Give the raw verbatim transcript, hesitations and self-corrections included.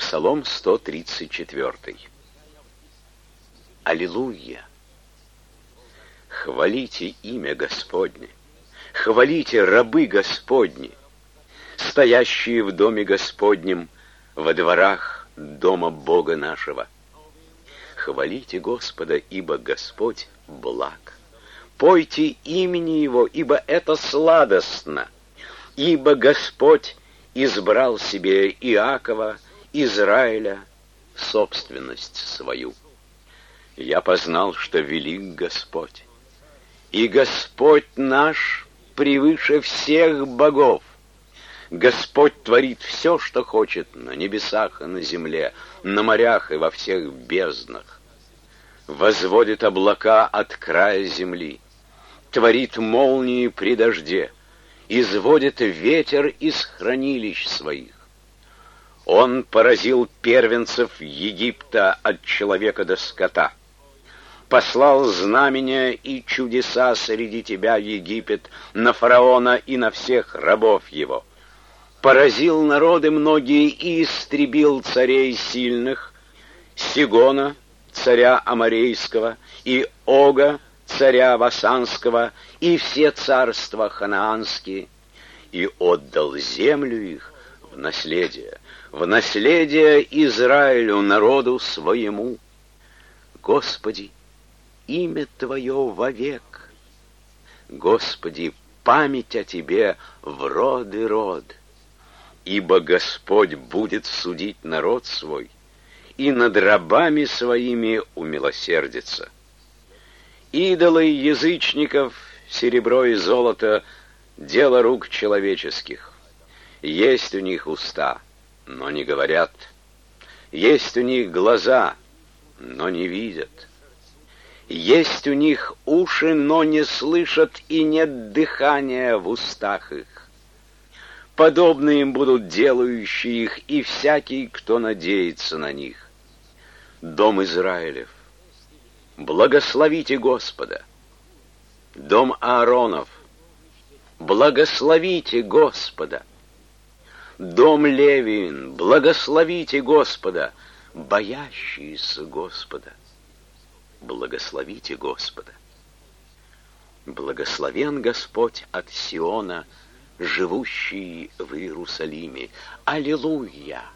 Псалом сто тридцать четыре. Аллилуйя! Хвалите имя Господне, хвалите рабы Господни, стоящие в доме Господнем, во дворах дома Бога нашего. Хвалите Господа, ибо Господь благ. Пойте имени Его, ибо это сладостно. Ибо Господь избрал себе Иакова, Израиля, собственность свою. Я познал, что велик Господь, и Господь наш превыше всех богов. Господь творит все, что хочет, на небесах и на земле, на морях и во всех безднах. Возводит облака от края земли, творит молнии при дожде, изводит ветер из хранилищ своих. Он поразил первенцев Египта от человека до скота, послал знамения и чудеса среди тебя, Египет, на фараона и на всех рабов его. Поразил народы многие и истребил царей сильных, Сигона, царя Аморейского, и Ога, царя Васанского, и все царства ханаанские, и отдал землю их в наследие, в наследие Израилю, народу своему. Господи, имя Твое вовек. Господи, память о Тебе в род и род. Ибо Господь будет судить народ свой, и над рабами своими умилосердится. Идолы язычников, серебро и золото — дело рук человеческих. Есть у них уста, но не говорят. Есть у них глаза, но не видят. Есть у них уши, но не слышат, и нет дыхания в устах их. Подобны им будут делающие их, и всякий, кто надеется на них. Дом Израилев, благословите Господа. Дом Ааронов, благословите Господа. Дом Левиин, благословите Господа. Боящиеся Господа, благословите Господа. Благословен Господь от Сиона, живущий в Иерусалиме. Аллилуйя!